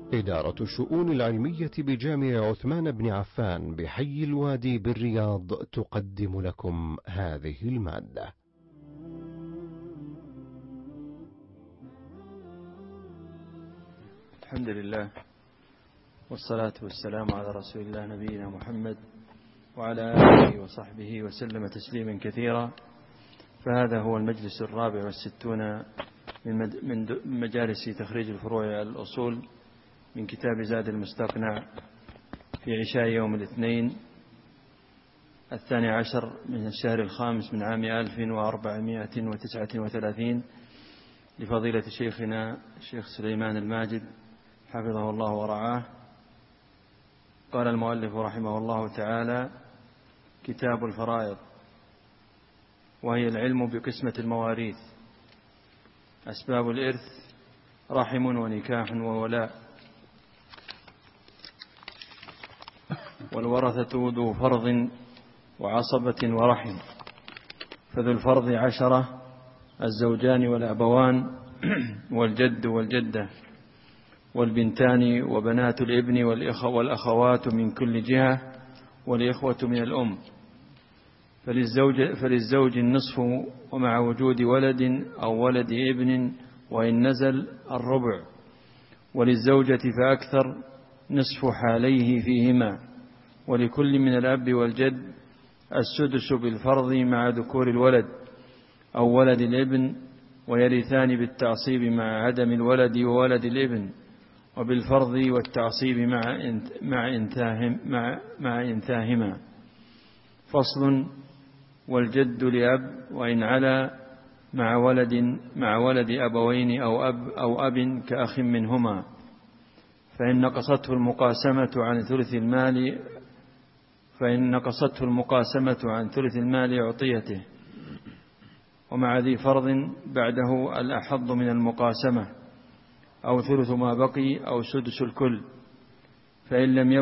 إدارة الشؤون العلمية بجامع عثمان بن عفان بحي الوادي بالرياض تقدم لكم هذه المادة. الحمد لله والصلاة والسلام على رسول الله نبينا محمد وعلى آله وصحبه وسلم تسليما كثيرا. فهذا هو المجلس 64 من مجالس تخريج الفروع الأصول من كتاب زاد المستقنع في عشاء يوم الاثنين 12 من الشهر الخامس من عام 1439 لفضيلة شيخنا الشيخ سليمان الماجد حفظه الله ورعاه. قال المؤلف رحمه الله تعالى: كتاب الفرائض، وهي العلم بقسمة المواريث. أسباب الإرث: رحم ونكاح وولاء. والورثة ذو فرض وعصبة ورحم. فذو الفرض 10: الزوجان والأبوان والجد والجدة والبنتان وبنات الابن والأخوات من كل جهة والإخوة من الأم. فللزوج النصف ومع وجود ولد أو ولد ابن وإن نزل الربع. وللزوجة فأكثر نصف حاليه فيهما. ولكل من الأب والجد السدس بالفرض مع ذكور الولد أو ولد الابن، ويرثان بالتعصيب مع عدم الولد وولد الابن، وبالفرض والتعصيب مع إنثاهما. فصل: والجد لأب وإن علا مع ولد أبوين أو أب كأخ منهما، فإن نقصته المقاسمة عن ثلث المال أعطيته. ومع ذي فرض بعده الأحظ من المقاسمة، أو ثلث ما بقي أو سدس الكل. فإن لم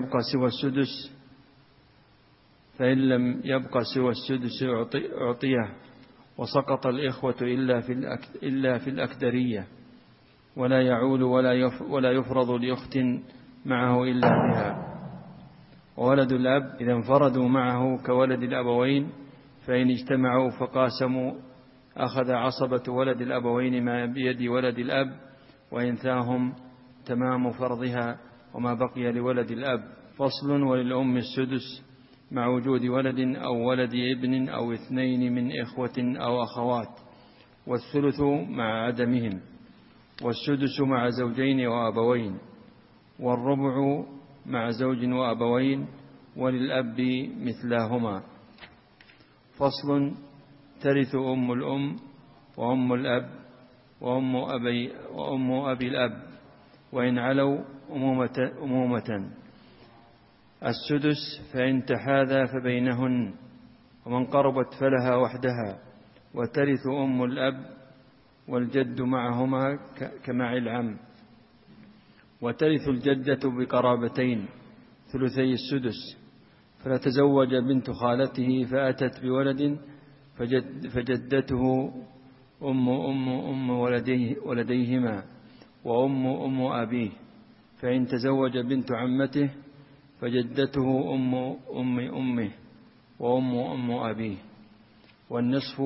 يبقى سوى السدس أعطيه. وسقط الإخوة إلا في الأكدرية، ولا يعول ولا يفرض لأخت معه إلا بها. وولد الأب إذا انفردوا معه كولد الأبوين، فإن اجتمعوا فقاسموا أخذ عصبة ولد الأبوين ما بيد ولد الأب، وإنثاهم تمام فرضها وما بقي لولد الأب. فصل: وللأم السدس مع وجود ولد أو ولد ابن أو 2 من إخوة أو أخوات، والثلث مع عدمهم، والسدس مع زوجين وأبوين، والربع مع زوج وأبوين، وللأب مثلاهما. فصل: ترث أم الأم وأم الأب وأم أبي الأب وإن علوا أمومة. السدس فإن تحاذى فبينهن، ومن قربت فلها وحدها. وترث أم الأب والجد معهما كمع العم. وترث الجدة بقرابتين 2/3 السدس. فتزوج بنت خالته فأتت بولد، فجدته أم ولديهما وأم أبيه. فإن تزوج بنت عمته فجدته أمه وأم أبيه. والنصف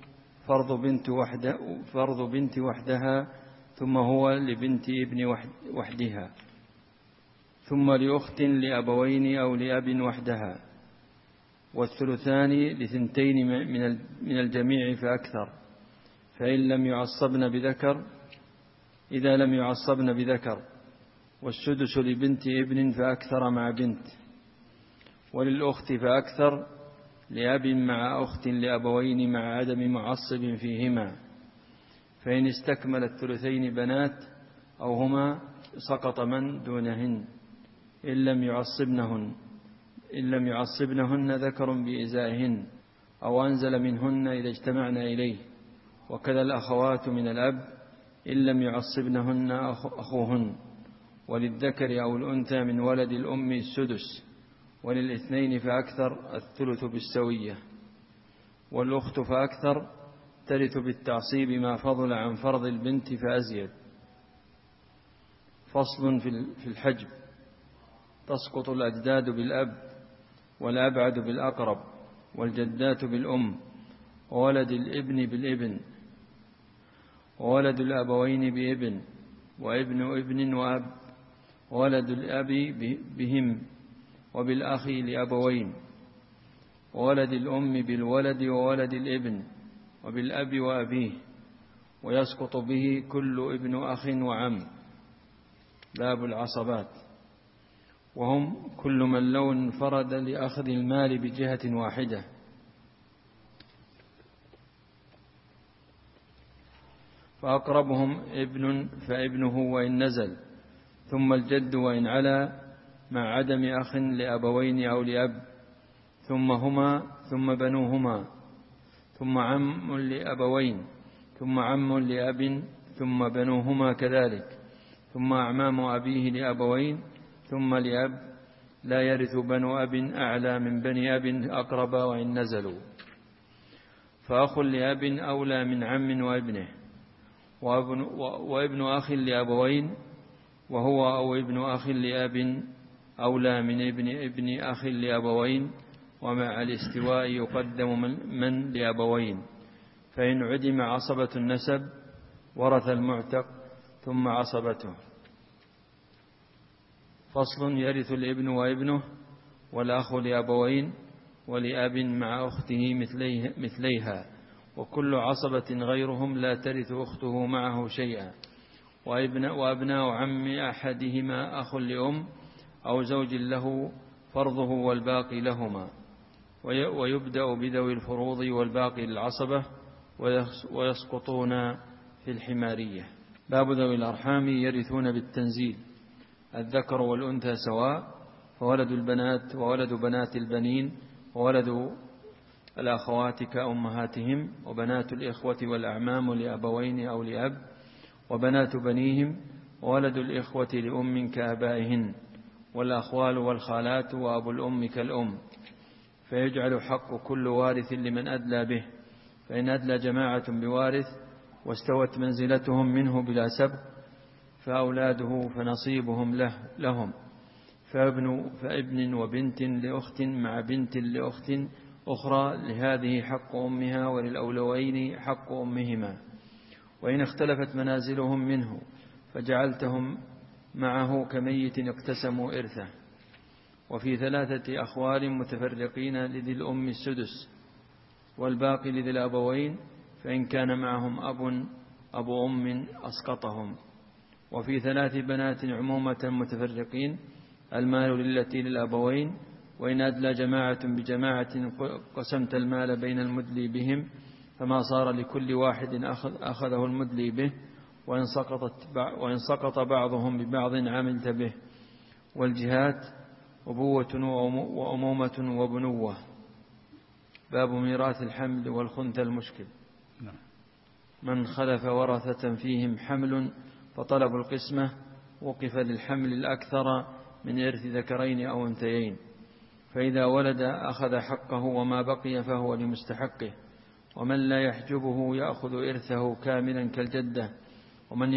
فرض بنت وحدها، ثم هو لبنت ابن وحدها، ثم لأخت لأبوين أو لأب وحدها. والثلثان ل2 من الجميع فأكثر، إذا لم يعصبن بذكر. والسدس لبنت ابن فأكثر مع بنت. وللأخت فأكثر لأب مع أخت لأبوين مع عدم معصب فيهما. فإن استكمل الثلثين بنات أو هما سقط من دونهن إن لم يعصبنهن ذكر بإزائهن، أو أنزل منهن إذا اجتمعن إليه. وكذا الأخوات من الأب إن لم يعصبنهن أخوهن. وللذكر أو الأنثى من ولد الأم السدس. وللاثنين فأكثر الثلث بالسوية. والأخت فأكثر ترث بالتعصيب ما فضل عن فرض البنت فأزيد. فصل في الحجب. تسقط الأجداد بالأب، والأبعد بالأقرب، والجدات بالأم، وولد الابن بالابن، وولد الأبوين بابن، وابن ابن وأب، وولد الأب بهم، وبالأخ لأبوين، وولد الأم بالولد وولد الابن، وبالأب وأبيه، ويسقط به كل ابن أخ وعم. باب العصبات، وهم كل من لو انفرد لأخذ المال بجهة واحدة، فأقربهم ابن فابنه وإن نزل، ثم الجد وإن علا، مع عدم أخ لأبوين أو لأب، ثم هما، ثم بنوهما، ثم عم لأبوين، ثم عم لأب، ثم بنوهما كذلك، ثم أعمام أبيه لأبوين، ثم لأب. لا يرث بنو أب أعلى من بني أب أقرب وإن نزلوا، فأخ لأب أولى من عم وابنه، وابن أخ لأبوين، وهو أو ابن أخ لأب أولى من ابن أخ لأبوين، ومع الاستواء يقدم من لأبوين، فإن عدم عصبة النسب ورث المعتق ثم عصبته. فصل. يرث الابن وابنه، والأخ لأبوين ولأب مع أخته مثليها، وكل عصبة غيرهم لا ترث أخته معه شيئا، وأبناء عم أحدهما أخ لأم أو زوج له فرضه والباقي لهما، ويبدأ بذوي الفروض والباقي للعصبة، ويسقطون في الحمارية. باب ذوي الأرحام يرثون بالتنزيل، الذكر والأنثى سواء، فولد البنات وولد بنات البنين، وولد الأخوات كأمهاتهم، وبنات الإخوة والأعمام لأبوين أو لأب، وبنات بنيهم، وولد الإخوة لأم كآبائهن، والأخوال والخالات وأبو الأم كالأم. فيجعل حق كل وارث لمن أدلى به، فإن أدلى جماعة بوارث واستوت منزلتهم منه بلا سبق، فأولاده فنصيبهم لهم، فابن وبنت لأخت مع بنت لأخت أخرى، لهذه حق أمها وللأولوين حق أمهما، وإن اختلفت منازلهم منه فجعلتهم معه كميت اقتسموا إرثه. وفي 3 أخوال متفرقين لذي الأم السدس، والباقي لذي الأبوين، فإن كان معهم أبو أم أسقطهم. وفي 3 بنات عمومة متفرقين، المال للتي للأبوين، وإن أدلى جماعة بجماعة قسمت المال بين المدلي بهم، فما صار لكل واحد أخذه المدلي به، وإن سقط بعضهم ببعض عملت به. والجهات أبوة وأمومة وبنوة. باب ميراث الحمل والخنثى المشكل. من خلف ورثة فيهم حمل فطلب القسمة، وقف للحمل الأكثر من إرث ذكرين أو أنثيين، فإذا ولد أخذ حقه وما بقي فهو لمستحقه، ومن لا يحجبه يأخذ إرثه كاملا كالجدة، ومن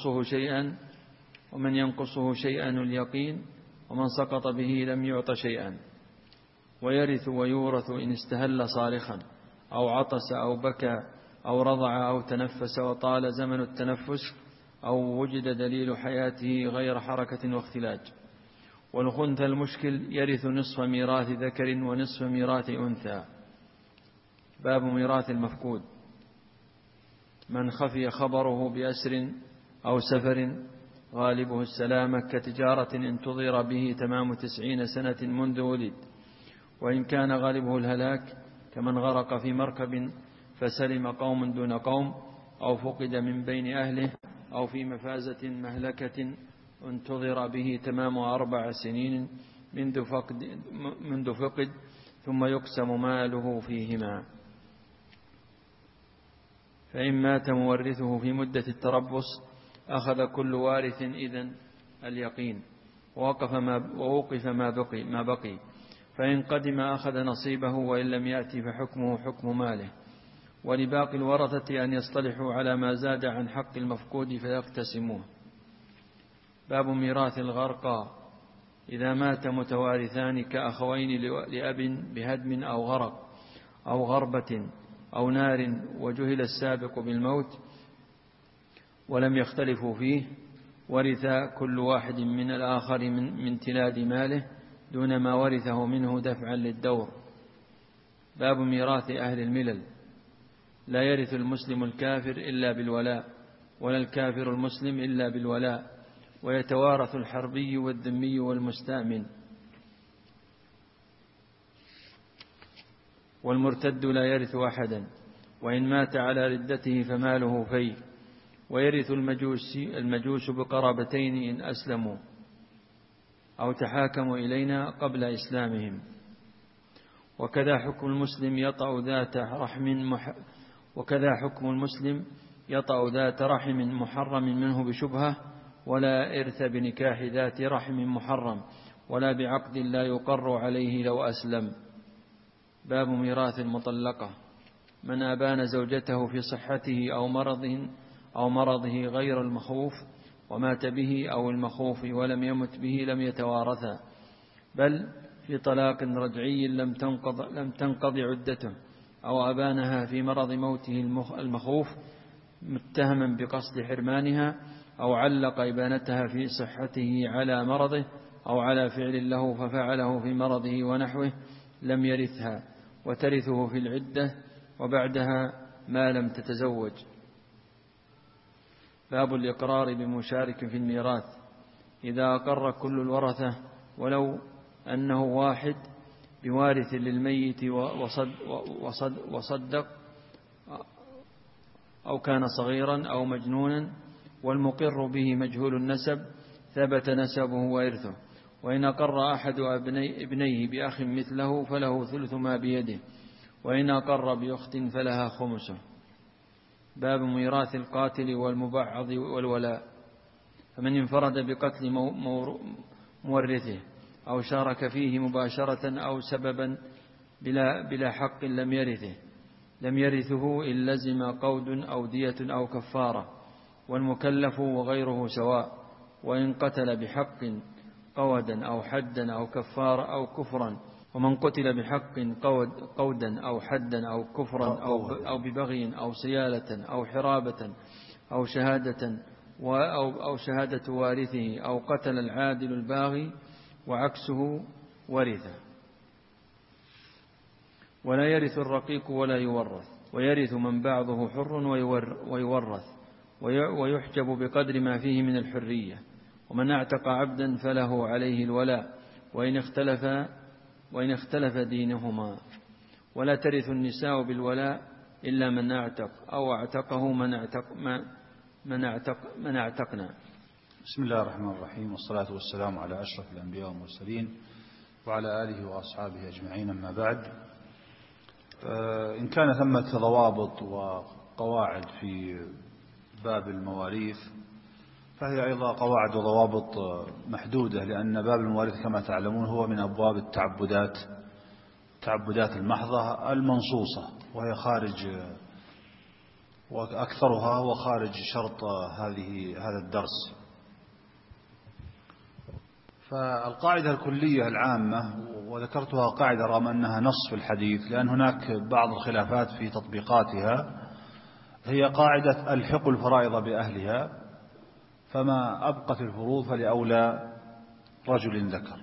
ينقصه شيئا اليقين، ومن سقط به لم يعط شيئا. ويرث ويورث إن استهل صارخا أو عطس أو بكى أو رضع أو تنفس وطال زمن التنفس، أو وجد دليل حياته غير حركة واختلاج. والخنثى المشكل يرث نصف ميراث ذكر ونصف ميراث أنثى. باب ميراث المفقود. من خفي خبره بأسر أو سفر غالبه السلامة، كتجارة انتظر به تمام 90 سنة منذ ولد، وإن كان غالبه الهلاك، كمن غرق في مركب فسلم قوم دون قوم، أو فقد من بين أهله، أو في مفازة مهلكة انتظر به تمام 4 سنين منذ فقد، ثم يقسم ماله فيهما. فإن مات مورثه في مدة التربص أخذ كل وارث إذن اليقين، ووقف ما بقي، فإن قدم أخذ نصيبه، وإن لم يأتي فحكمه حكم ماله. ولباقي الورثة أن يصطلحوا على ما زاد عن حق المفقود فيقتسموه. باب ميراث الغرقى إذا مات متوارثان كأخوين لأب بهدم أو غرق أو غربة أو نار وجهل السابق بالموت ولم يختلفوا فيه، ورث كل واحد من الآخر من تلاد ماله دون ما ورثه منه دفعا للدور. باب ميراث أهل الملل. لا يرث المسلم الكافر إلا بالولاء، ولا الكافر المسلم إلا بالولاء، ويتوارث الحربي والذمي والمستأمن. والمرتد لا يرث أحدا، وإن مات على ردته فماله في. ويرث المجوس بقرابتين إن أسلموا أو تحاكموا إلينا قبل إسلامهم. وكذا حكم المسلم يطأ ذات رحم محرم منه بشبهة، ولا إرث بنكاح ذات رحم محرم، ولا بعقد لا يقر عليه لو أسلم. باب ميراث المطلقة. من أبان زوجته في صحته أو مرضه غير المخوف ومات به أو المخوف ولم يمت به لم يتوارثا، بل في طلاق رجعي لم تنقض عدته، أو أبانها في مرض موته المخوف متهما بقصد حرمانها، أو علق إبانتها في صحته على مرضه أو على فعل له ففعله في مرضه ونحوه، لم يرثها، وترثه في العدة وبعدها ما لم تتزوج. باب الإقرار بمشارك في الميراث. إذا أقر كل الورثة ولو أنه واحد بوارث للميت وصدق أو كان صغيرا أو مجنونا، والمقر به مجهول النسب، ثبت نسبه وإرثه. وإن أقر أحد ابنيه بأخ مثله فله ثلث ما بيده، وإن أقر بأخت فلها خمسه. باب ميراث القاتل والمبعض والولاء. فمن انفرد بقتل مورثه أو شارك فيه مباشرة أو سببا بلا حق لم يرثه إن لزم قود أو دية أو كفارة، والمكلف وغيره سواء. وإن قتل بحق قودا أو حدا أو كفارة أو كفرا، ومن قتل بحق قودا أو حدا أو كفرا أو ببغي أو صيالة أو حرابة أو شهادة وارثه، أو قتل العادل الباغي وعكسه ورثه. ولا يرث الرقيق ولا يورث، ويرث من بعضه حر ويورث، ويحجب بقدر ما فيه من الحرية. ومن اعتق عبدا فله عليه الولاء وإن اختلف دينهما. ولا ترث النساء بالولاء إلا من اعتق أو اعتقه من اعتقنا. بسم الله الرحمن الرحيم، والصلاة والسلام على أشرف الأنبياء والمرسلين وعلى آله وأصحابه أجمعين، أما بعد. إن كان ثمة ضوابط وقواعد في باب المواريث، فهي أيضا قواعد وضوابط محدودة، لأن باب المواريث كما تعلمون هو من أبواب التعبدات المحضة المنصوصة، وهي وأكثرها هو خارج شرط هذا الدرس. فالقاعدة الكلية العامة، وذكرتها قاعدة رغم أنها نص في الحديث لأن هناك بعض الخلافات في تطبيقاتها، هي قاعدة الحق الفرائض بأهلها، فما أبقت الفروض فلأولى رجل ذكر.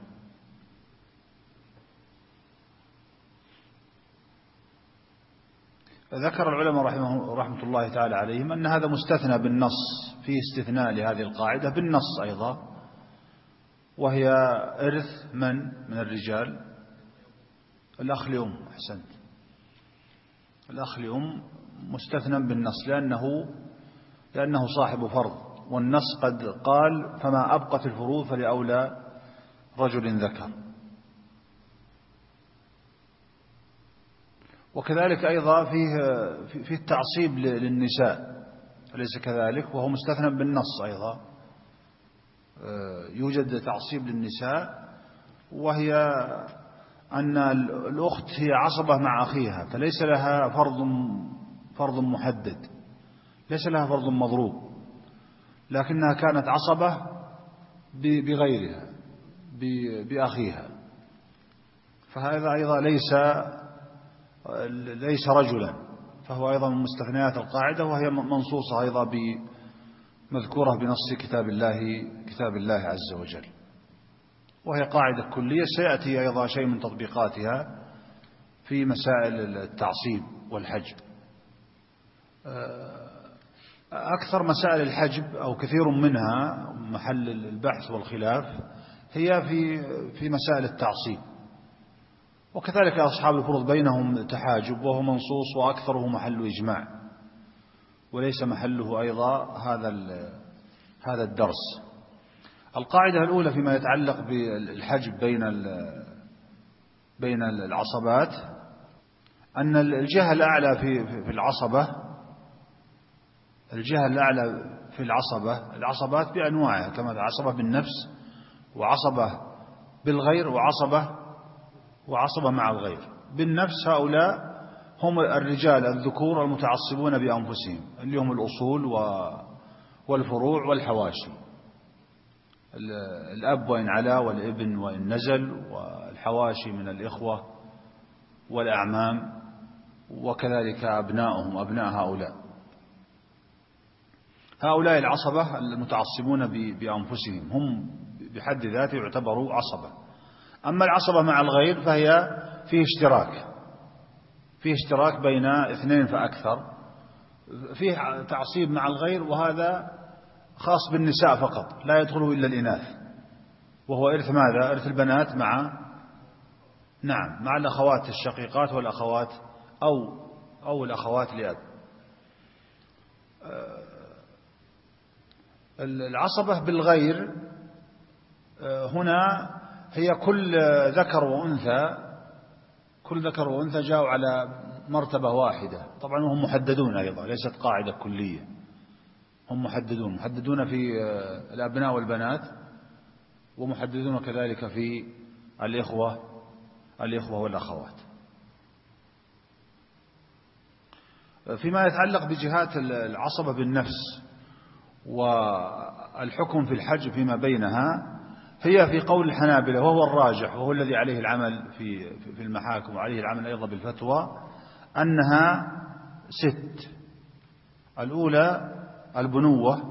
ذكر العلماء رحمة الله تعالى عليهم أن هذا مستثنى بالنص، فيه استثناء لهذه القاعدة بالنص أيضا، وهي إرث من الرجال الأخ لأم. أحسنت، الأخ لأم مستثنى بالنص لأنه صاحب فرض، والنص قد قال فما أبقت الفروض فلأولى رجل ذكر. وكذلك أيضا فيه التعصيب للنساء، أليس كذلك؟ وهو مستثنى بالنص أيضا. يوجد تعصيب للنساء، وهي أن الأخت هي عصبة مع أخيها، فليس لها فرض محدد، ليس لها فرض مضروب، لكنها كانت عصبة بغيرها بأخيها، فهذا أيضا ليس رجلا، فهو أيضا من مستثنيات القاعدة، وهي منصوصة أيضا مذكورة بنص كتاب الله عز وجل، وهي قاعدة كلية سيأتي أيضا شيء من تطبيقاتها في مسائل التعصيب والحجب. أكثر مسائل الحجب أو كثير منها محل البحث والخلاف هي في مسائل التعصيب، وكذلك أصحاب الفروض بينهم تحاجب، وهو منصوص وأكثره محل إجماع، وليس محله أيضا هذا الدرس. القاعدة الأولى فيما يتعلق بالحجب بين العصبات أن الجهة الأعلى في العصبة، العصبات بأنواعها كما عصبة بالنفس، وعصبة بالغير، وعصبة مع الغير. بالنفس هؤلاء هم الرجال الذكور المتعصبون بأنفسهم، اللي هم الأصول والفروع والحواشي، الأب وإن علا والابن وإن نزل، والحواشي من الإخوة والأعمام، وكذلك أبناؤهم أبناء هؤلاء العصبة المتعصبون بأنفسهم هم بحد ذاته يعتبروا عصبة. أما العصبة مع الغير فهي فيه اشتراك بين اثنين فأكثر، فيه تعصيب مع الغير، وهذا خاص بالنساء فقط، لا يدخله إلا الإناث، وهو إرث ماذا؟ إرث البنات مع الأخوات الشقيقات والأخوات أو الأخوات لأب. العصبة بالغير هنا هي كل ذكر وأنثى جاءوا على مرتبة واحدة، طبعا هم محددون أيضا، ليست قاعدة كلية، هم محددون في الأبناء والبنات، ومحددون كذلك في الإخوة والأخوات. فيما يتعلق بجهات العصبة بالنفس والحكم في الحجب فيما بينها، هي في قول الحنابلة وهو الراجح، وهو الذي عليه العمل في المحاكم، وعليه العمل أيضا بالفتوى، أنها 6. الأولى البنوة،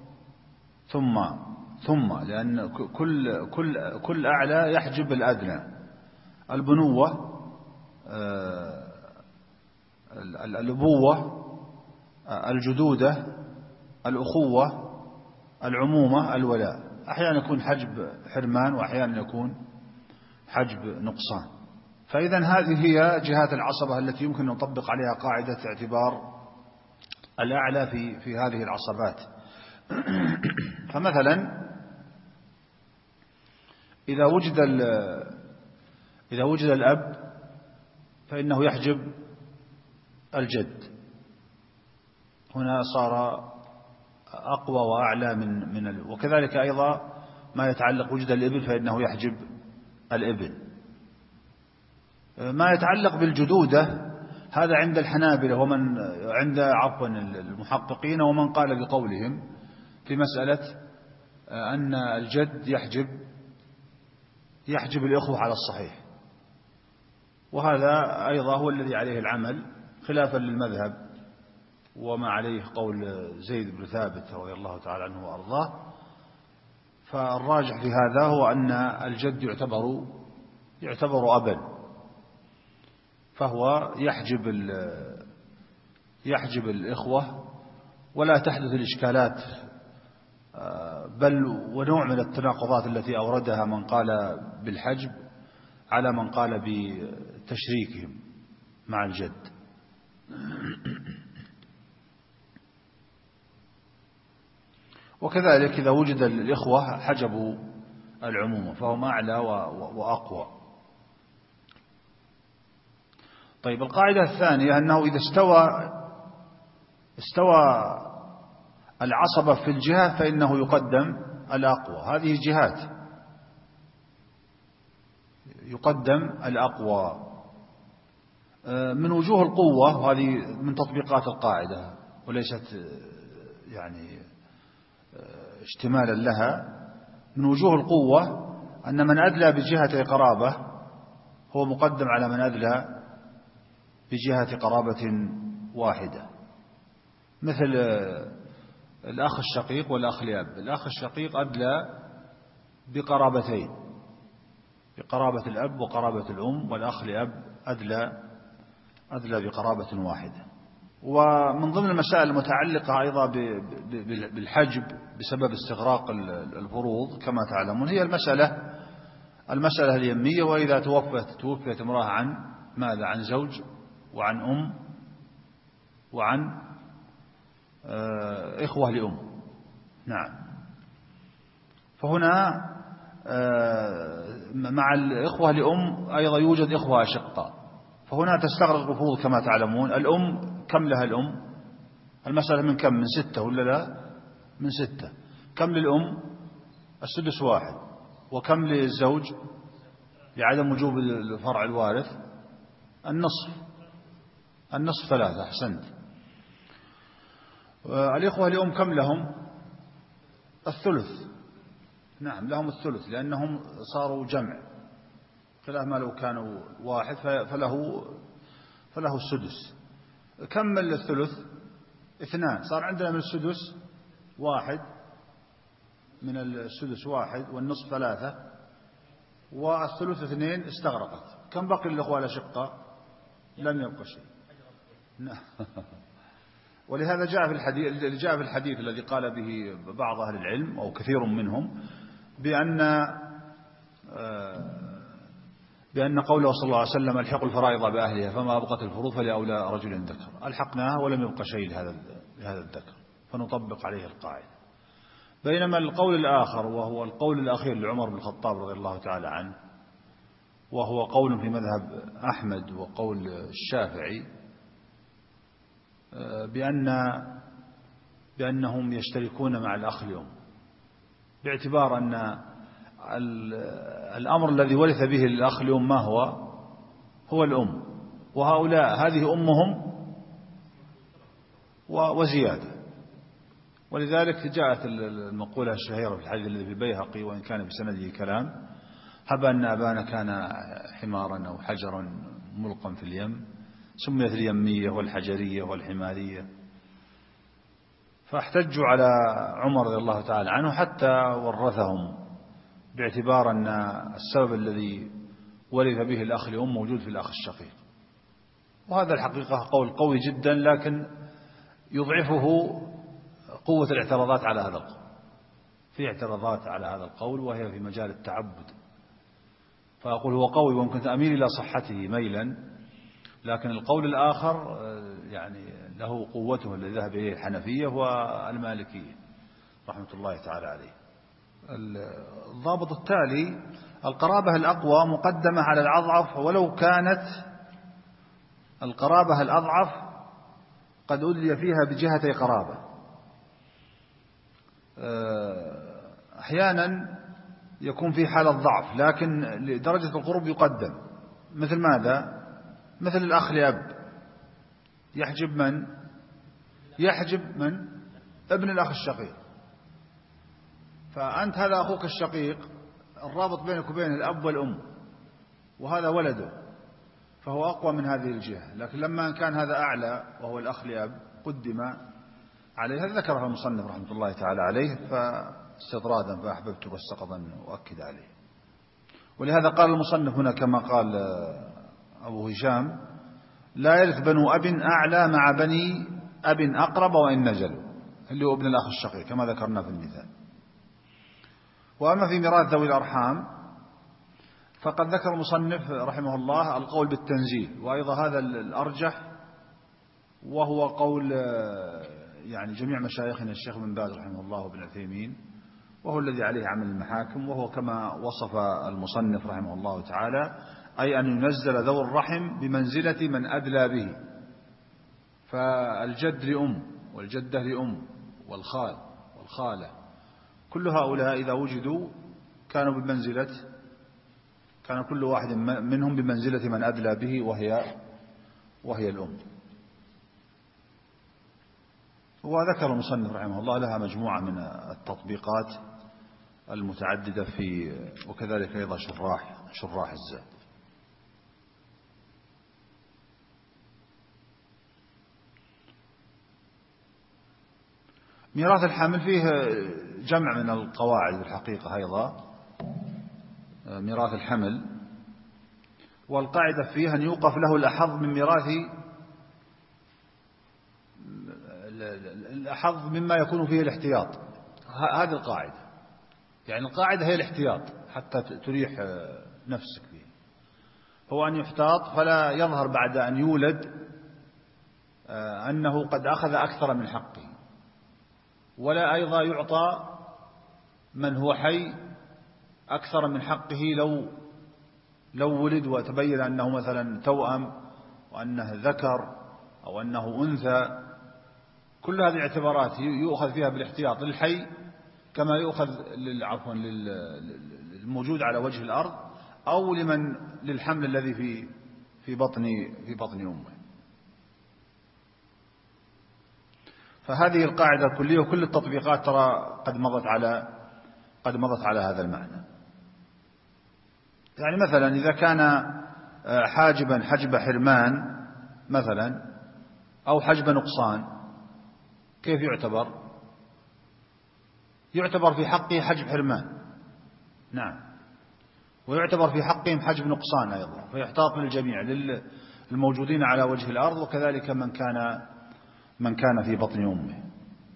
ثم لأن كل أعلى يحجب الأدنى. البنوة، الأبوة، الجدودة، الأخوة، العمومة، الولاء. أحيانا يكون حجب حرمان، وأحيانا يكون حجب نقصان. فإذا هذه هي جهات العصبة التي يمكن أن نطبق عليها قاعدة اعتبار الأعلى في هذه العصبات. فمثلا إذا وجد الأب فإنه يحجب الجد، هنا صار أقوى وأعلى وكذلك أيضا ما يتعلق وجد الابن فإنه يحجب الابن. ما يتعلق بالجدودة هذا عند الحنابلة عند المحققين، ومن قال بقولهم في مسألة أن الجد يحجب الإخوة على الصحيح، وهذا أيضا هو الذي عليه العمل خلافا للمذهب، وما عليه قول زيد بن ثابت رضي الله تعالى عنه وأرضاه. فالراجح في هذا هو أن الجد يعتبر أبا، فهو يحجب الإخوة، ولا تحدث الإشكالات بل ونوع من التناقضات التي أوردها من قال بالحجب على من قال بتشريكهم مع الجد. وكذلك إذا وجد الإخوة حجبوا العمومة فهم أعلى وأقوى. طيب، القاعدة الثانية أنه إذا استوى العصبة في الجهة فإنه يقدم الأقوى. هذه جهات يقدم الأقوى من وجوه القوة، وهذه من تطبيقات القاعدة وليست يعني اشتمالا لها. من وجوه القوة أن من أدلى بجهة قرابة هو مقدم على من أدلى بجهة قرابة واحدة، مثل الأخ الشقيق والأخ لأب. الأخ الشقيق أدلى بقرابتين، بقرابة الأب وقرابة الأم، والأخ لأب أدلى بقرابة واحدة. ومن ضمن المسائل المتعلقة أيضا بالحجب بسبب استغراق الفروض كما تعلمون هي المسألة اليمية. وإذا توفيت امرأة عن ماذا؟ عن زوج وعن أم وعن إخوة لأم. نعم. فهنا مع الإخوة لأم أيضا يوجد إخوة أشقاء، فهنا تستغرق الفروض كما تعلمون. الأم كم لها الأم؟ المسألة من كم؟ من 6 ولا لا؟ من 6. كم للأم؟ السدس 1. وكم للزوج لعدم وجوب الفرع الوارث؟ النصف 3. أحسنت. الإخوة لأم كم لهم؟ الثلث. نعم لهم الثلث، لأنهم صاروا جمع، خلاف ما لو كانوا واحد فله السدس. كمل الثلث 2. صار عندنا من السدس 1، من السدس 1 والنصف 3 والثلث 2 استغرقت. كم بقي للأخوة الأشقاء؟ لم يبقى شيء. ولهذا جاء في الحديث الذي قال به بعض أهل العلم أو كثير منهم بأن قوله صلى الله عليه وسلم الحقوا الفرائض بأهلها فما أبقت الفروض فلأولى رجل ذكر، ألحقناها ولم يبقى شيء لهذا الذكر، فنطبق عليه القاعدة. بينما القول الآخر وهو القول الأخير لعمر بن الخطاب رضي الله تعالى عنه، وهو قول في مذهب أحمد وقول الشافعي، بأنهم يشتركون مع الأخ لأم، باعتبار أن الأمر الذي ورث به الأخ لأم ما هو الأم، وهؤلاء هذه أمهم وزيادة. ولذلك جاءت المقولة الشهيرة في الحديث الذي في البيهقي وإن كان بسنده كلام: هب أن أبانا كان حمارا أو حجرا ملقا في اليم، سميت اليمية والحجرية والحمارية. فاحتجوا على عمر رضي الله تعالى عنه حتى ورثهم، باعتبار أن السبب الذي ورث به الأخ لأم موجود في الأخ الشقيق. وهذا الحقيقة قول قوي جدا، لكن يضعفه قوة الاعتراضات على هذا القول. في اعتراضات على هذا القول وهي في مجال التعبد، فأقول هو قوي وممكن تأميل إلى صحته ميلا، لكن القول الآخر يعني له قوته الذي ذهب إليه الحنفية والمالكية رحمة الله تعالى عليه. الضابط التالي: القرابة الأقوى مقدمة على الأضعف، ولو كانت القرابة الأضعف قد أدلي فيها بجهة قرابة. أحيانا يكون في حالة ضعف لكن لدرجة القرب يقدم، مثل ماذا؟ مثل الأخ لأب يحجب من؟ ابن الأخ الشقيق. فأنت هذا أخوك الشقيق، الرابط بينك وبين الأب والأم، وهذا ولده، فهو أقوى من هذه الجهة. لكن لما كان هذا أعلى وهو الأخ لأب قدم عليه. هذا ذكره المصنف رحمة الله تعالى عليه فاستطرادا، فأحببت واستقضا أن أؤكد عليه. ولهذا قال المصنف هنا كما قال أبو هشام: لا يرث بنو أب أعلى مع بني أب أقرب وإن نزلوا، اللي هو ابن الأخ الشقيق كما ذكرنا في المثال. وأما في ميراث ذوي الأرحام فقد ذكر المصنف رحمه الله القول بالتنزيل، وأيضا هذا الأرجح، وهو قول يعني جميع مشايخنا الشيخ بن باز رحمه الله وابن عثيمين، وهو الذي عليه عمل المحاكم، وهو كما وصف المصنف رحمه الله تعالى، أي أن ينزل ذو الرحم بمنزلة من أدلى به. فالجد لأم والجدة لأم والخال والخالة، كل هؤلاء إذا وجدوا كانوا كان كل واحد منهم بمنزلة من أدلى به وهي الأم. وذكر المصنف رحمه الله لها مجموعة من التطبيقات المتعددة وكذلك أيضا شراح الزاد. ميراث الحمل فيه جمع من القواعد الحقيقة أيضا. ميراث الحمل، والقاعدة فيه أن يوقف له الأحظ من ميراث الأحظ مما يكون فيه الاحتياط. هذه القاعدة، يعني القاعدة هي الاحتياط حتى تريح نفسك فيه، هو أن يحتاط فلا يظهر بعد أن يولد أنه قد أخذ أكثر من حقه، ولا أيضا يعطى من هو حي أكثر من حقه لو ولد وتبين أنه مثلا توأم وأنه ذكر أو أنه أنثى. كل هذه الاعتبارات يؤخذ فيها بالاحتياط للحي كما يؤخذ للموجود على وجه الأرض أو للحمل الذي في بطن أمه. فهذه القاعدة الكلية وكل التطبيقات ترى قد مضت على هذا المعنى. يعني مثلا إذا كان حاجبا حجب حرمان مثلا أو حجب نقصان، كيف يعتبر في حقه حجب حرمان، نعم، ويعتبر في حقهم حجب نقصان أيضا، فيحتاط للجميع للموجودين على وجه الأرض وكذلك من كان في بطن أمه.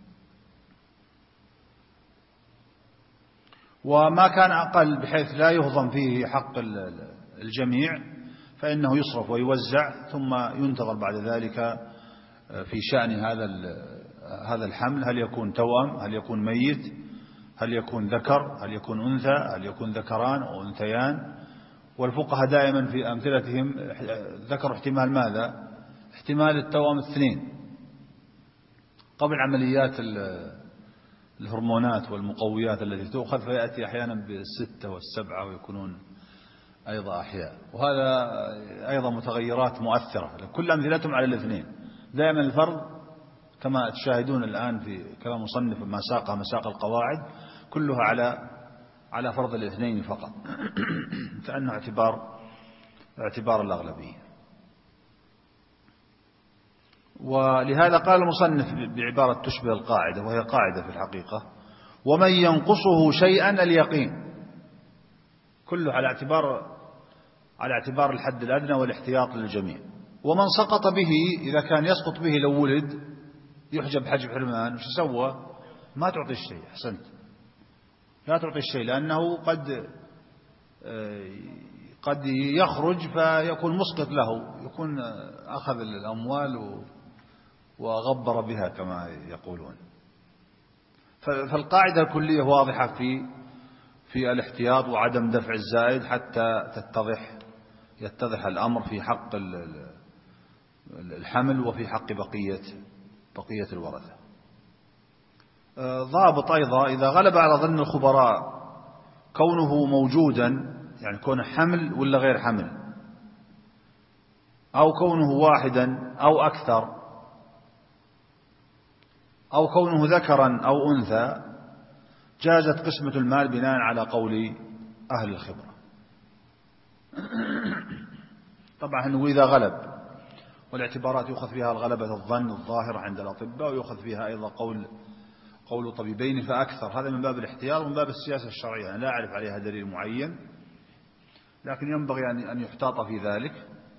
وما كان أقل بحيث لا يهضم فيه حق الجميع فإنه يصرف ويوزع، ثم ينتظر بعد ذلك في شأن هذا الحمل، هل يكون توأم، هل يكون ميت، هل يكون ذكر، هل يكون أنثى، هل يكون ذكران أو أنثيان. والفقهاء دائما في أمثلتهم ذكروا احتمال ماذا؟ احتمال التوأم الاثنين قبل عمليات الهرمونات والمقويات التي تؤخذ، فيأتي أحيانا بالستة والسبعة ويكونون أيضا أحياء. وهذا أيضا متغيرات مؤثرة، كل أمثلتهم على الاثنين. دائما الفرض كما تشاهدون الآن في كلام مصنف مساق القواعد كلها على فرض الاثنين فقط كأنه اعتبار الأغلبية. ولهذا قال المصنف بعبارة تشبه القاعدة، وهي قاعدة في الحقيقة: ومن ينقصه شيئا اليقين. كله على اعتبار الحد الأدنى والاحتياط للجميع. ومن سقط به، إذا كان يسقط به لو ولد يحجب حجب حرمان، وش سوى؟ ما تعطي الشيء. أحسنت، لا تعطي الشيء، لأنه قد يخرج فيكون مسقط له، يكون أخذ الأموال وغبر بها كما يقولون. فالقاعدة الكلية واضحة في الاحتياط وعدم دفع الزائد حتى يتضح الأمر في حق الحمل وفي حق بقية الورثة. ضابط أيضا: إذا غلب على ظن الخبراء كونه موجودا، يعني كونه حمل ولا غير حمل، أو كونه واحدا أو أكثر، أو كونه ذكرا أو أنثى، جازت قسمة المال بناء على قول أهل الخبرة. طبعا نقول إذا غلب، والاعتبارات يؤخذ فيها الغلبة الظن الظاهر عند الأطباء، ويؤخذ فيها أيضا قول طبيبين فأكثر. هذا من باب الاحتياط ومن باب السياسة الشرعية. يعني لا أعرف عليها دليل معين، لكن ينبغي أن يحتاط في ذلك.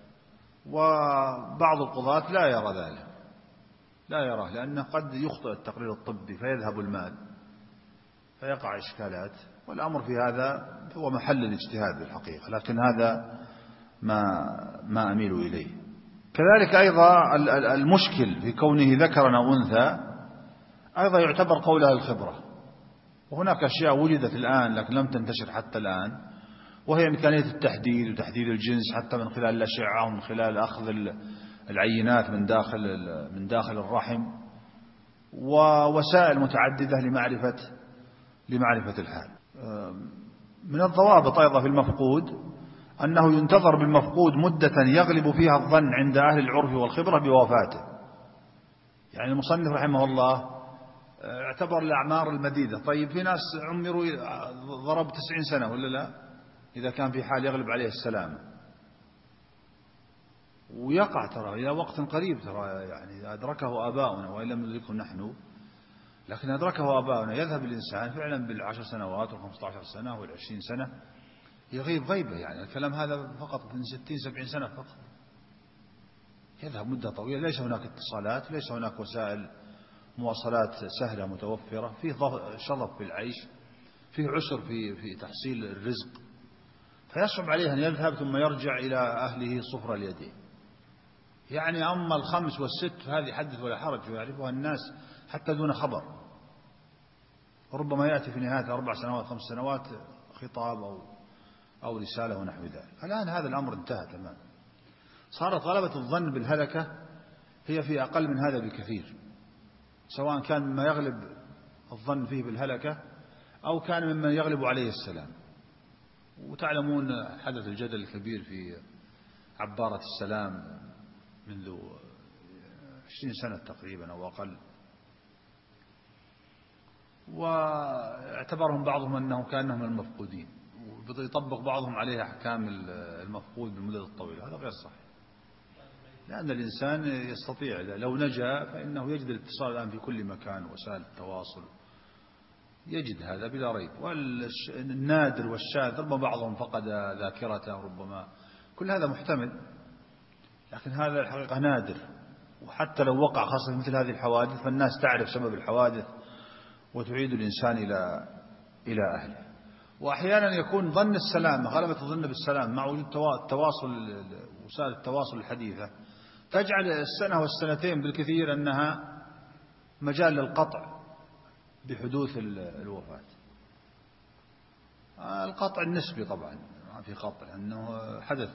وبعض القضاة لا يرى ذلك، لا يراه، لأنه قد يخطئ التقرير الطبي فيذهب المال فيقع إشكالات. والأمر في هذا هو محل الاجتهاد بالحقيقة، لكن هذا ما أميل إليه. كذلك أيضا المشكل في كونه ذكرا أو أنثى أيضا يعتبر قول أهل الخبرة. وهناك أشياء وجدت الآن لكن لم تنتشر حتى الآن، وهي إمكانية التحديد وتحديد الجنس حتى من خلال الأشعة ومن خلال أخذ العينات من داخل الرحم، ووسائل متعددة لمعرفة الحال. من الضوابط أيضا في المفقود أنه ينتظر بالمفقود مدة يغلب فيها الظن عند أهل العرف والخبرة بوفاته. يعني المصنف رحمه الله اعتبر الأعمار المديدة. طيب في ناس عمروا ضرب 90 سنة ولا لا، إذا كان في حال يغلب عليه السلام. ويقع ترى إلى وقت قريب، ترى يعني أدركه آباؤنا وإن لم ندركه نحن، لكن أدركه آباؤنا. يذهب الإنسان فعلا بالعشر سنوات و15 سنة وال20 سنة، يغيب غيبة. يعني الكلام هذا فقط من 60-70 سنة فقط، يذهب مدة طويلة. ليس هناك اتصالات، ليس هناك وسائل مواصلات سهلة متوفرة، فيه شظف في العيش، فيه عسر في تحصيل الرزق، فيصعب عليه أن يذهب ثم يرجع إلى أهله صفر اليدين. يعني أما ال5 وال6 هذه حدث ولا حرج، ويعرفها الناس حتى دون خبر. ربما يأتي في نهاية 4 سنوات 5 سنوات خطاب أو رسالة ونحو ذلك. الآن هذا الأمر انتهى تماما. صارت غلبة الظن بالهلكة هي في أقل من هذا بكثير، سواء كان مما يغلب الظن فيه بالهلكة أو كان مما يغلب عليه السلام. وتعلمون حدث الجدل الكبير في عبارة السلام منذ 20 سنة تقريبا أو أقل، واعتبرهم بعضهم أنهم كأنهم المفقودين، ويطبق بعضهم عليه أحكام المفقود بالمدة الطويلة. هذا غير صحيح، لأن الإنسان يستطيع لو نجا فإنه يجد الاتصال الآن في كل مكان، وسائل التواصل يجد هذا بلا ريب. والنادر والشاذ ربما بعضهم فقد ذاكرته، ربما كل هذا محتمل، لكن هذا الحقيقة نادر. وحتى لو وقع خاصة مثل هذه الحوادث فالناس تعرف سبب الحوادث وتعيد الإنسان إلى أهله. وأحيانا يكون ظن السلامة، غلبة الظن بالسلام مع وجود التواصل، وسائل التواصل الحديثة تجعل السنة والسنتين بالكثير أنها مجال للقطع بحدوث الوفاة. القطع النسبي طبعا ما في قطع، أنه حدث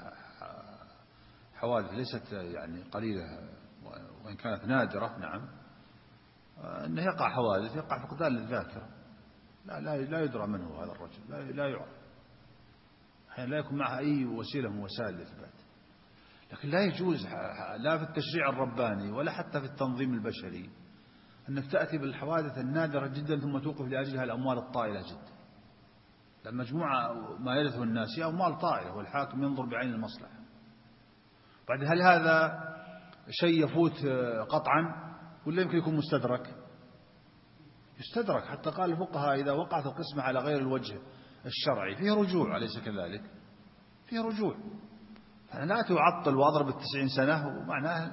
حوادث ليست يعني قليلة وإن كانت نادرة، نعم، أنه يقع حوادث، يقع فقدان للذاكرة، لا يدرى من هو هذا الرجل، لا يعرف، أحيانا لا يكون معه أي وسيلة من وسائل الإثبات. لكن لا يجوز لا في التشريع الرباني ولا حتى في التنظيم البشري أنك تأتي بالحوادث النادرة جدا ثم توقف لأجلها الأموال الطائلة جدا. لما مجموعة ما يرثه الناس هي أموال طائلة والحاكم ينظر بعين المصلحة. بعد هل هذا شيء يفوت قطعا ولا يمكن يكون مستدرك؟ يستدرك. حتى قال الفقهاء إذا وقعت القسمة على غير الوجه الشرعي فيه رجوع، أليس كذلك؟ فيه رجوع. فأنا لا تعطل وأضرب 90 سنة ومعناه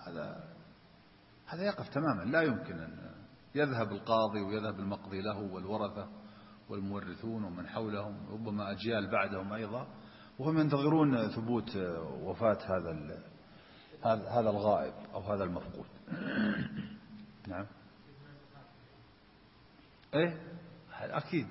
هذا يقف تماما. لا يمكن أن يذهب القاضي ويذهب المقضي له والورثة والمورثون ومن حولهم، ربما أجيال بعدهم أيضا، وهم ينتظرون ثبوت وفاة هذا الغائب أو هذا المفقود. نعم، إيه أكيد.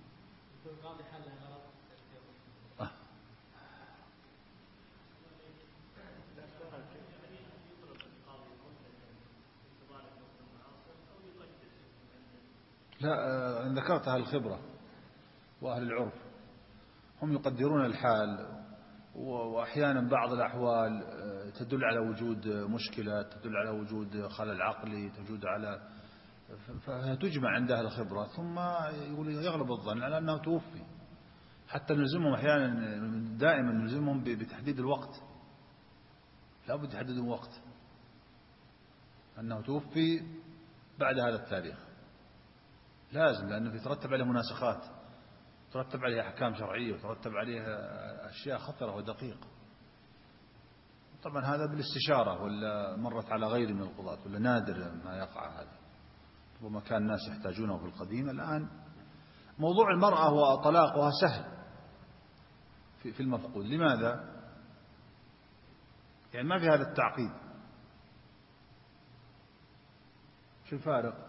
لا، ذكرت أهل الخبرة وأهل العرف، هم يقدرون الحال، وأحيانا بعض الأحوال تدل على وجود مشكلة، تدل على وجود خلل عقلي، تدل على، فتجمع عند أهل الخبرة ثم يغلب الظن على أنه توفي. حتى نلزمهم أحيانا دائما نلزمهم بتحديد الوقت، لا بد يحددوا وقت أنه توفي بعد هذا التاريخ، لازم، لأنه يترتب عليه مناسخات، ترتب عليه أحكام شرعية، وترتب عليها أشياء خطرة ودقيقة. طبعا هذا بالاستشارة، ولا مرت على غير من القضاة، ولا نادر ما يقع هذا، ربما كان الناس يحتاجونه في القديم. الآن موضوع المرأة وطلاقها سهل في المفقود. لماذا؟ يعني ما في هذا التعقيد. شو الفارق؟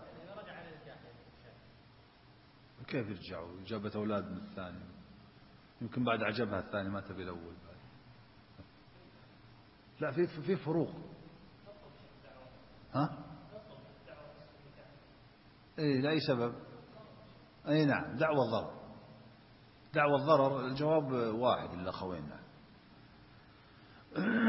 كيف يرجعوا؟ جابت أولاد من الثاني، يمكن بعد عجبها الثاني ما تبي الأول بعد. لا، في فروق. ها؟ إيه، لأي سبب؟ أي نعم، دعوى الضرر. دعوى الضرر الجواب واحد للأخوين.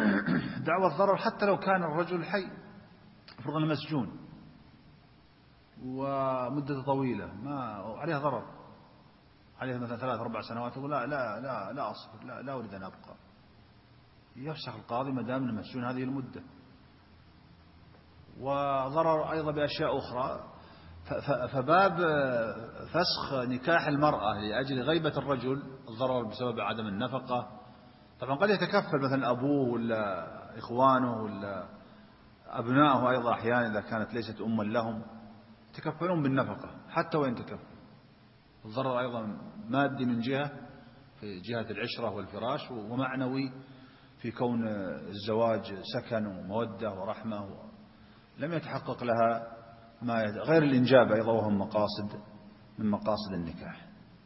دعوى الضرر حتى لو كان الرجل حي، فرضا مسجون، ومدة طويلة ما عليها ضرر، عليها مثلا 3-4 سنوات، يقول لا لا لا لا أصبر، لا أريد أن أبقى، يفسخ القاضي ما دام مسجون هذه المدة. وضرر أيضا بأشياء أخرى. فباب فسخ نكاح المرأة لأجل غيبة الرجل، الضرر بسبب عدم النفقة، طبعا قد يتكفل مثلا أبوه ولا إخوانه ولا أبنائه أيضا أحيانا إذا كانت ليست أما لهم يتكفلون بالنفقة حتى وإن تكفل. الضرر أيضا مادي من جهة في جهة العشرة والفراش، ومعنوي في كون الزواج سكن ومودة ورحمة لم يتحقق لها ما غير الإنجاب أيضا، وهم مقاصد من مقاصد النكاح.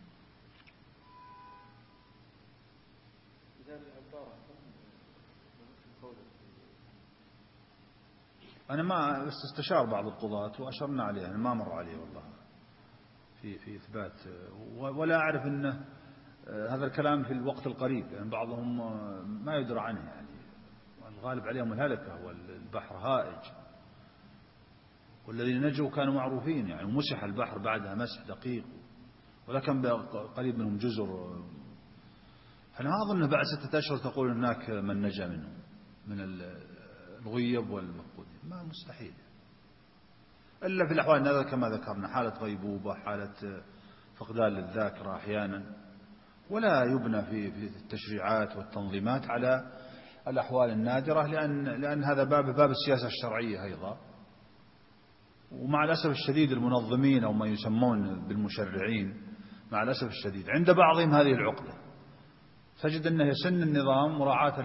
أنا ما استشار بعض القضاة وأشرنا عليه، أنا ما مر عليه والله في إثبات، ولا أعرف أنه هذا الكلام في الوقت القريب، يعني بعضهم ما يدرى عنه، يعني الغالب عليهم الهلكة والبحر هائج، والذين نجوا كانوا معروفين يعني، ومسح البحر بعدها مسح دقيق، ولكن قريب منهم جزر. فأنا ما أظن بعد 6 أشهر تقول هناك من نجا منهم من الغيب والمفقود، ما مستحيل، إلا في الأحوال النادرة كما ذكرنا، حالة غيبوبة، حالة فقدان للذاكرة أحيانا. ولا يبنى في التشريعات والتنظيمات على الأحوال النادرة، لأن هذا باب السياسة الشرعية أيضا. ومع الأسف الشديد المنظمين أو ما يسمون بالمشرعين مع الأسف الشديد عند بعضهم هذه العقدة، تجد أنه يسن النظام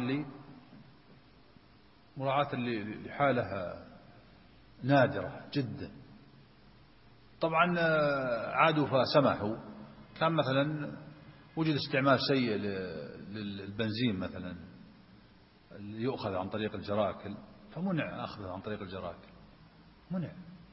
مراعاة لحالة نادرة جدا. طبعا عادوا فسمحوا، كان مثلا وجد استعمال سيء للبنزين مثلا يؤخذ عن طريق الجراكل، فمنع أخذه عن طريق الجراكل، منع.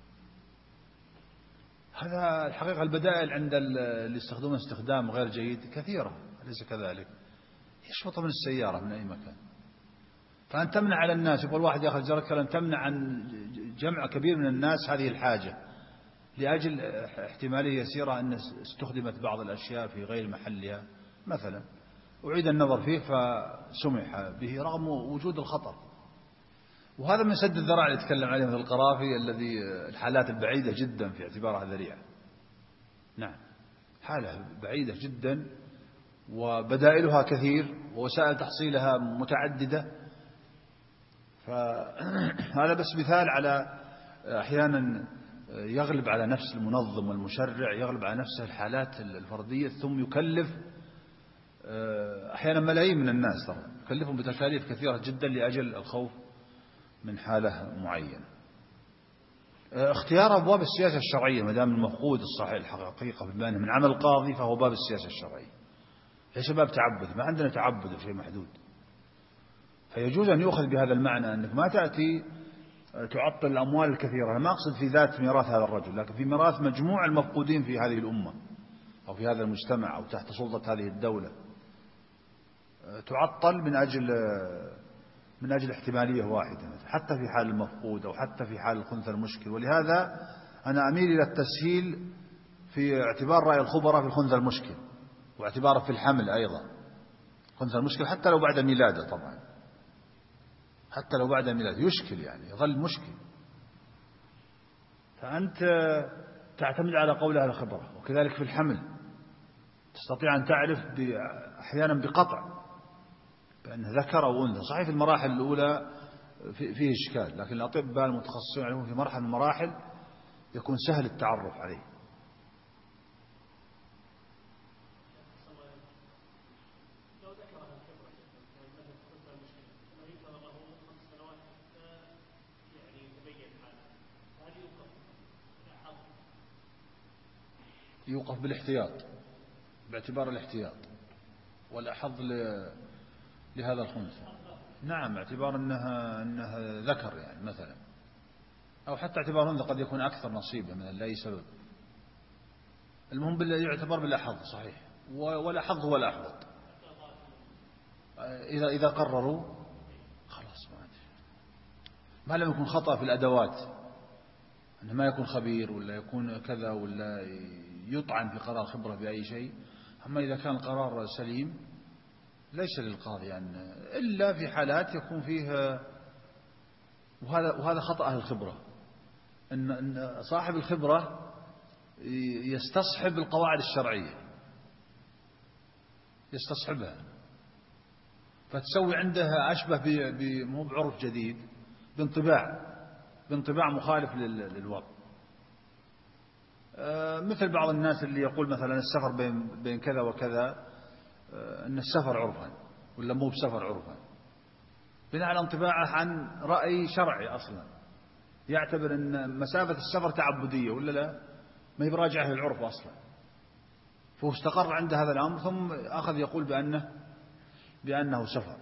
هذا الحقيقة البدائل عند اللي يستخدمون استخدام غير جيد كثيرة، أليس كذلك؟ يشفط من السيارة من أي مكان. فأن تمنع على الناس، يقول واحد يأخذ جراكل، أن تمنع عن جمع كبير من الناس هذه الحاجة لأجل احتمالية يسيرة أن استخدمت بعض الأشياء في غير محلها مثلا، أعيد النظر فيه فسمح به رغم وجود الخطر. وهذا من سد الذرائع اللي يتكلم عليه مثل القرافي، الذي الحالات البعيدة جدا في اعتبارها ذريعة. نعم، حالة بعيدة جدا وبدائلها كثير ووسائل تحصيلها متعددة. فهذا بس مثال على أحيانا يغلب على نفس المنظم والمشرع، يغلب على نفسه الحالات الفردية، ثم يكلف أحيانا ملايين من الناس، طبعا يكلفهم بتكاليف كثيرة جدا لأجل الخوف من حالة معينة. اختيار أبواب السياسة الشرعية ما دام المفقود الصحيح الحقيقة بمعنى من عمل القاضي، فهو باب السياسة الشرعية، ليس باب تعبد، ما عندنا تعبد في شيء محدود. فيجوز أن يؤخذ بهذا المعنى أنك ما تأتي تعطل الأموال الكثيرة. أنا ما أقصد في ذات ميراث هذا الرجل، لكن في ميراث مجموع المفقودين في هذه الأمة أو في هذا المجتمع أو تحت سلطة هذه الدولة، تعطل من أجل احتمالية واحدة، حتى في حال المفقود أو حتى في حال الخنثى المشكل. ولهذا أنا أميل إلى التسهيل في اعتبار رأي الخبراء في الخنثى المشكل، واعتباره في الحمل أيضا. خنثى المشكل حتى لو بعد ميلاده، طبعا حتى لو بعد ميلاده يشكل، يعني يظل مشكل. فأنت تعتمد على قول أهل الخبرة. وكذلك في الحمل تستطيع أن تعرف أحيانا بقطع بأنه ذكر أو أنثى. صحيح في المراحل الأولى فيه إشكال، لكن الأطباء المتخصصين يعلمون في مرحلة من المراحل يكون سهل التعرف عليه. يوقف بالاحتياط، باعتبار الاحتياط والأحظ لهذا الخنثى. نعم، اعتبار أنها ذكر يعني مثلا، أو حتى اعتبار أنثى قد يكون أكثر نصيبا من لأي سبب. المهم يعتبر بالأحظ، صحيح، والأحظ هو الأحوط. إذا قرروا خلاص ما لم يكن خطأ في الأدوات، أنه ما يكون خبير ولا يكون كذا ولا يطعن في قرار خبرة بأي شيء. أما إذا كان القرار سليم ليس للقاضي يعني إلا في حالات يكون فيه، وهذا خطأ أهل الخبرة، أن صاحب الخبرة يستصحب القواعد الشرعية، يستصحبها، فتسوي عنده أشبه مو بعرف جديد، بانطباع مخالف للوضع. مثل بعض الناس اللي يقول مثلا السفر بين كذا وكذا أن السفر عرفا ولا مو بسفر عرفا، بناء على انطباعه عن رأي شرعي أصلا، يعتبر أن مسافة السفر تعبدية ولا لا، ما يراجعه العرف أصلا، فهو استقر عند هذا الأمر ثم أخذ يقول بأنه سفر.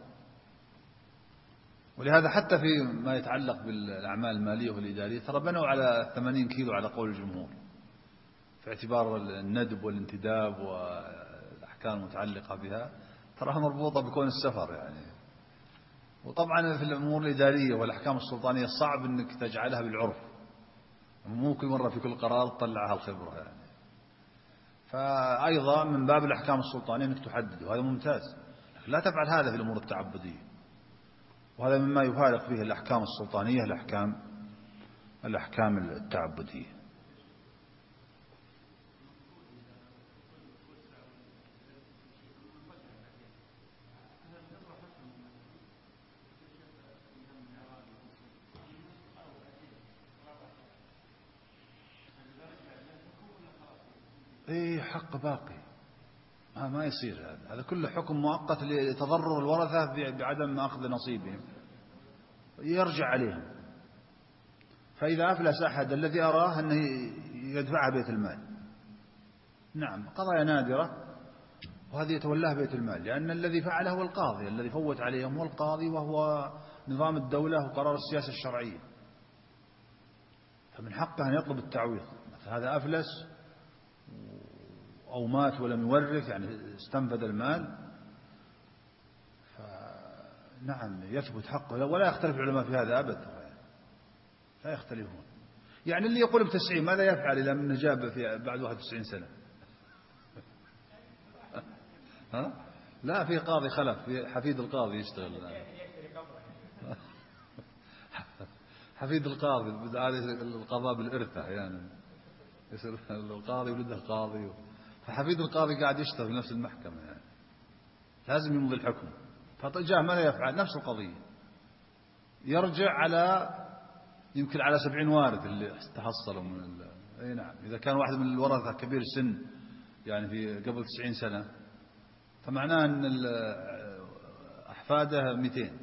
ولهذا حتى في ما يتعلق بالأعمال المالية والإدارية ترى بنوا على 80 كيلو على قول الجمهور، في اعتبار الندب والانتداب والأحكام المتعلقة بها تراها مربوطة بكون السفر يعني. وطبعا في الأمور الإدارية والأحكام السلطانية صعب أنك تجعلها بالعرف، مو كل مرة في كل قرار تطلعها الخبرة يعني. فأيضا من باب الأحكام السلطانية أنك تحدد، وهذا ممتاز، لكن لا تفعل هذا في الأمور التعبدية، وهذا مما يفارق فيه الأحكام السلطانية الأحكام التعبدية. إيه حق باقي، ما يصير هذا كله حكم مؤقت لتضرر الورثة بعدم أخذ نصيبهم، يرجع عليهم. فإذا أفلس أحد الذي أراه أنه يدفعها بيت المال، نعم قضايا نادرة، وهذه يتولاها بيت المال، لأن الذي فعله هو القاضي، الذي فوت عليهم هو القاضي، وهو نظام الدولة وقرار السياسة الشرعية، فمن حقه أن يطلب التعويض. هذا أفلس أو مات ولم يورث يعني استنفذ المال، فنعم يثبت حقه، ولا يختلف العلماء في هذا أبدا، لا يختلفون. يعني اللي يقول ب90 ماذا يفعل إذا من جاب في بعد 91 سنة؟ ها؟ لا في قاضي خلف، في حفيد القاضي يشتغل الآن. حفيد القاضي القضاء بالإرثة يعني، يصير القاضي ولده قاضي، فحفيد القاضي قاعد يشتغل في نفس المحكمة يعني، لازم يمضي الحكم. فجاء ماذا يفعل؟ نفس القضية، يرجع على يمكن على 70 وارث اللي تحصلوا من اي نعم. إذا كان واحد من الورثة كبير السن يعني في قبل 90 سنة، فمعناه أن أحفاده 200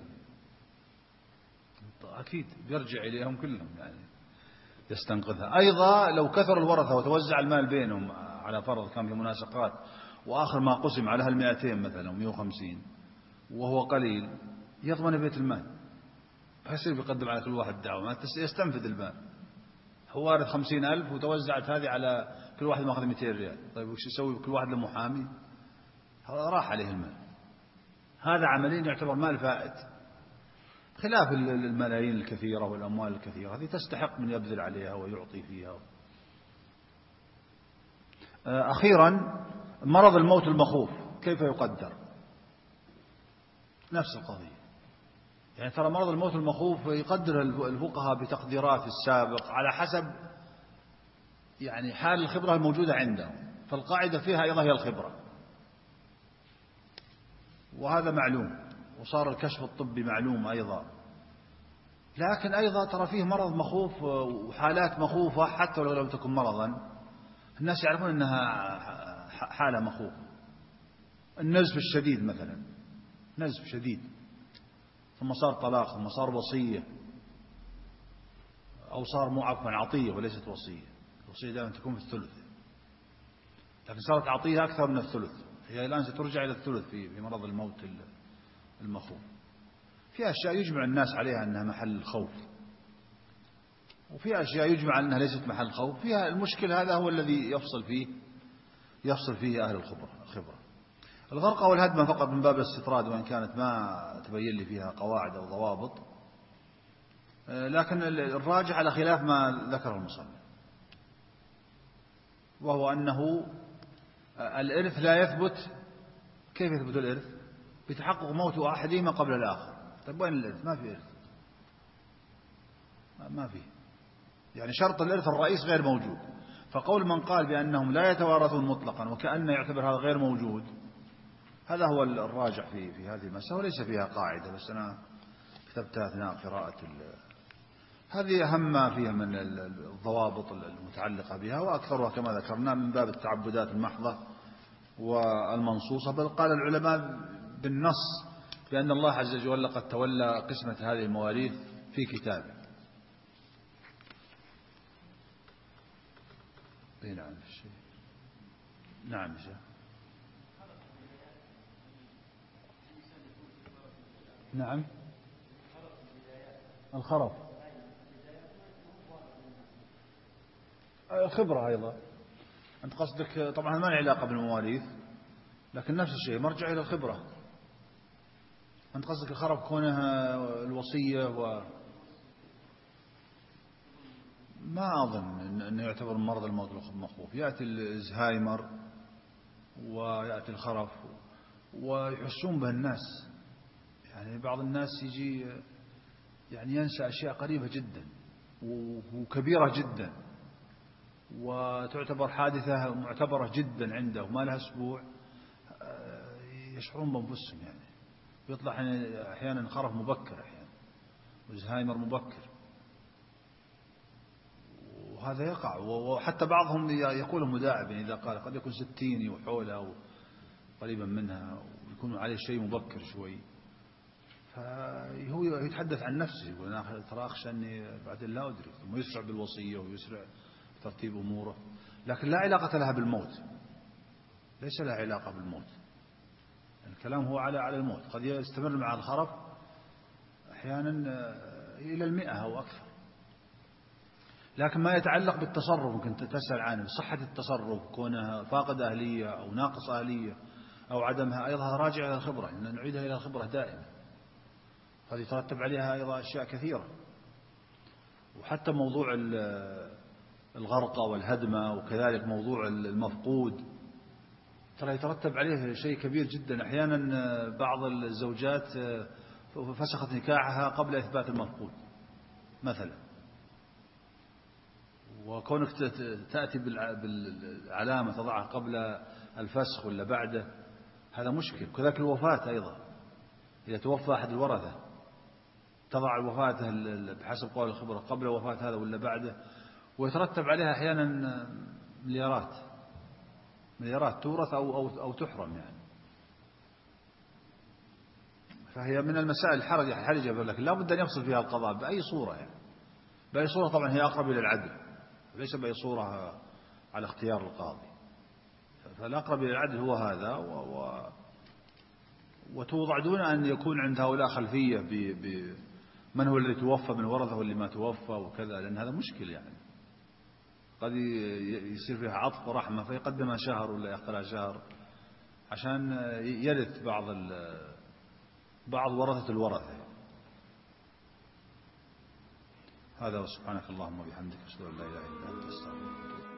أكيد بيرجع إليهم كلهم يعني يستنقذها. أيضا لو كثر الورثة وتوزع المال بينهم على فرض كان في مناسقات، وآخر ما قسم على 200 مثلا 150 وهو قليل، يضمن بيت المال، فيصير بيقدم على كل واحد دعوة، ما يستنفذ المال. هو وارث 50,000 وتوزعت هذه على كل واحد ماخذ 200 ريال، طيب وش يسوي كل واحد له محامي؟ هذا راح عليه المال. هذا عمليا يعتبر مال فائت، خلاف الملايين الكثيرة والأموال الكثيرة، هذه تستحق من يبذل عليها ويعطي فيها. أخيرا مرض الموت المخوف كيف يقدر؟ نفس القضية يعني، ترى مرض الموت المخوف يقدر الفقهاء بتقديرات السابق على حسب يعني حال الخبرة الموجودة عندهم، فالقاعدة فيها أيضا هي الخبرة، وهذا معلوم، وصار الكشف الطبي معلوم أيضا. لكن أيضا ترى فيه مرض مخوف وحالات مخوفة حتى لو لم تكن مرضا، الناس يعرفون أنها حالة مخوفة. النزف الشديد مثلا، نزف شديد ثم صار طلاق ثم صار وصية، أو صار مو عفوا عطية وليست وصية، الوصية دائما تكون في الثلث، لكن صارت عطية أكثر من الثلث، هي الآن سترجع إلى الثلث في مرض الموت المخوف. في أشياء يجمع الناس عليها أنها محل الخوف، وفي أشياء يجمع أنها ليست محل الخوف، فيها المشكل هذا هو الذي يفصل فيه أهل الخبرة. الغرقة والهدم فقط من باب الاستطراد، وإن كانت ما تبين لي فيها قواعد أو ضوابط. لكن الراجح على خلاف ما ذكر المصنف، وهو أنه الإرث لا يثبت. كيف يثبت الإرث؟ بتحقق موت أحدهما قبل الآخر. طيب وين الإرث؟ ما في إرث، ما في، يعني شرط الإرث الرئيس غير موجود. فقول من قال بأنهم لا يتوارثون مطلقا وكأن يعتبر هذا غير موجود، هذا هو الراجح في هذه المسألة، وليس فيها قاعدة، بس أنا كتبتها أثناء قراءة هذه أهم ما فيها من الضوابط المتعلقة بها، وأكثرها كما ذكرنا من باب التعبدات المحضة والمنصوصة. بل قال العلماء بالنص بأن الله عز وجل قد تولى قسمة هذه المواريث في كتابه. نعم الشيء. نعم شيء. نعم الخرف خبرة أيضا. أنت قصدك طبعا ما له علاقة بالمواريث، لكن نفس الشيء مرجع إلى الخبرة. أنت قصدك الخرف كونها الوصية ما أظن أنه يعتبر مرض الموت المخوف. يأتي الزهايمر ويأتي الخرف ويحسون به الناس، يعني بعض الناس يجي يعني ينسى أشياء قريبة جدا وكبيرة جدا، وتعتبر حادثة معتبرة جدا عنده وما لها أسبوع، يشعرون بأنفسهم يعني. يطلع أحيانا خرف مبكر، أحيانا وزهايمر مبكر، وهذا يقع. وحتى بعضهم يقول مداعب، يعني إذا قال قد يكون 60 وحولها أو قريبا منها ويكون عليه شيء مبكر شوي، فهو يتحدث عن نفسه يقول أنا ترى أخشى أني بعدين لا أدرك، ثم يسرع بالوصية ويسرع ترتيب أموره، لكن لا علاقة لها بالموت، ليس لها علاقة بالموت. الكلام هو على الموت. قد يستمر مع الخرف أحيانا إلى 100 أو أكثر. لكن ما يتعلق بالتصرف ممكن تسأل عنه، صحة التصرف، كونها فاقد أهلية أو ناقص أهلية أو عدمها، أيضا راجع إلى الخبرة، إن نعيدها إلى الخبرة دائما. قد يترتب عليها أيضا أشياء كثيرة. وحتى موضوع الغرقة والهدمة، وكذلك موضوع المفقود، ترى يترتب عليه شيء كبير جدا. أحيانا بعض الزوجات فسخت نكاحها قبل إثبات المفقود مثلا، وكونك تأتي بالعلامة تضعها قبل الفسخ ولا بعده، هذا مشكل. كذلك الوفاة أيضا، إذا توفى أحد الورثة تضع الوفاة بحسب قول الخبرة قبل وفاة هذا ولا بعده، ويترتب عليها أحيانا مليارات تورث أو تحرم يعني. فهي من المسائل الحرجة، لكن لا بد أن يفصل فيها القضاء بأي صورة يعني. بأي صورة طبعا هي أقرب إلى العدل، ليس بأي صورة على اختيار القاضي. فالأقرب إلى العدل هو هذا، وتوضع دون أن يكون عند هؤلاء خلفية بمن هو الذي توفى من ورثه واللي ما توفى وكذا، لأن هذا مشكل يعني. قد يصير فيها عطف ورحمة فيقدمها شهر ولا يأخرها شهر عشان يرث بعض ورثة الورثة. هذا، وسبحانك اللهم وبحمدك أشهد أن لا إله إلا أنت أستغفرك.